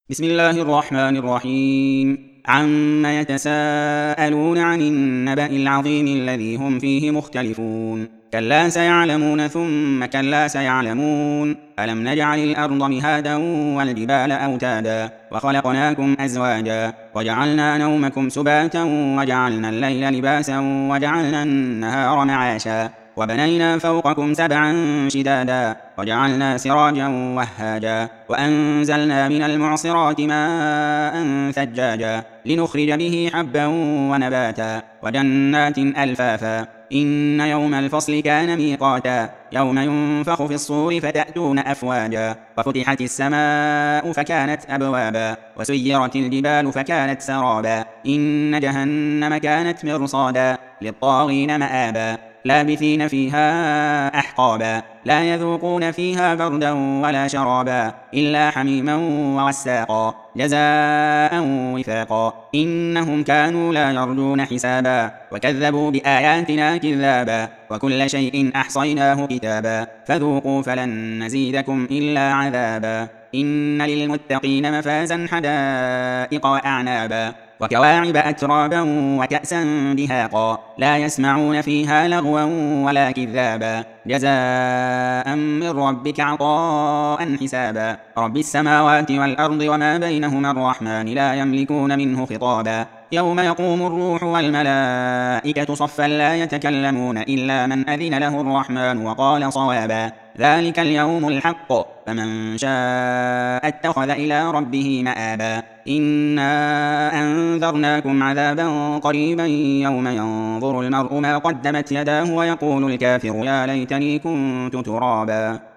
بسم الله الرحمن الرحيم. عم يتساءلون عن النبأ العظيم الذي هم فيه مختلفون. كلا سيعلمون ثم كلا سيعلمون. ألم نجعل الأرض مهادا والجبال أوتادا وخلقناكم أزواجا وجعلنا نومكم سباتا وجعلنا الليل لباسا وجعلنا النهار معاشا وبنينا فوقكم سبعا شدادا وجعلنا سراجا وهاجا وأنزلنا من المعصرات ماء ثجاجا لنخرج به حبا ونباتا وجنات ألفافا إن يوم الفصل كان ميقاتا يوم ينفخ في الصور فتأتون أفواجا وفتحت السماء فكانت أبوابا وسيرت الجبال فكانت سرابا إن جهنم كانت مرصادا للطاغين مآبا لابثين فيها أحقابا لا يذوقون فيها بردا ولا شرابا إلا حميما وغساقا جزاء وفاقا إنهم كانوا لا يرجون حسابا وكذبوا بآياتنا كذابا وكل شيء أحصيناه كتابا فذوقوا فلن نزيدكم إلا عذابا إن للمتقين مفازا حدائق وأعنابا وكواعب أترابا وكأسا دهاقا لا يسمعون فيها لغوا ولا كذابا جزاء من ربك عطاء حسابا رب السماوات والأرض وما بينهما الرحمن لا يملكون منه خطابا يوم يقوم الروح والملائكة صفا لا يتكلمون إلا من أذن له الرحمن وقال صوابا ذلك اليوم الحق فمن شاء اتخذ إلى ربه مآبا إنا أنذرناكم عذابا قريبا يوم ينظر المرء ما قدمت يداه ويقول الكافر يا ليتني كنت ترابا.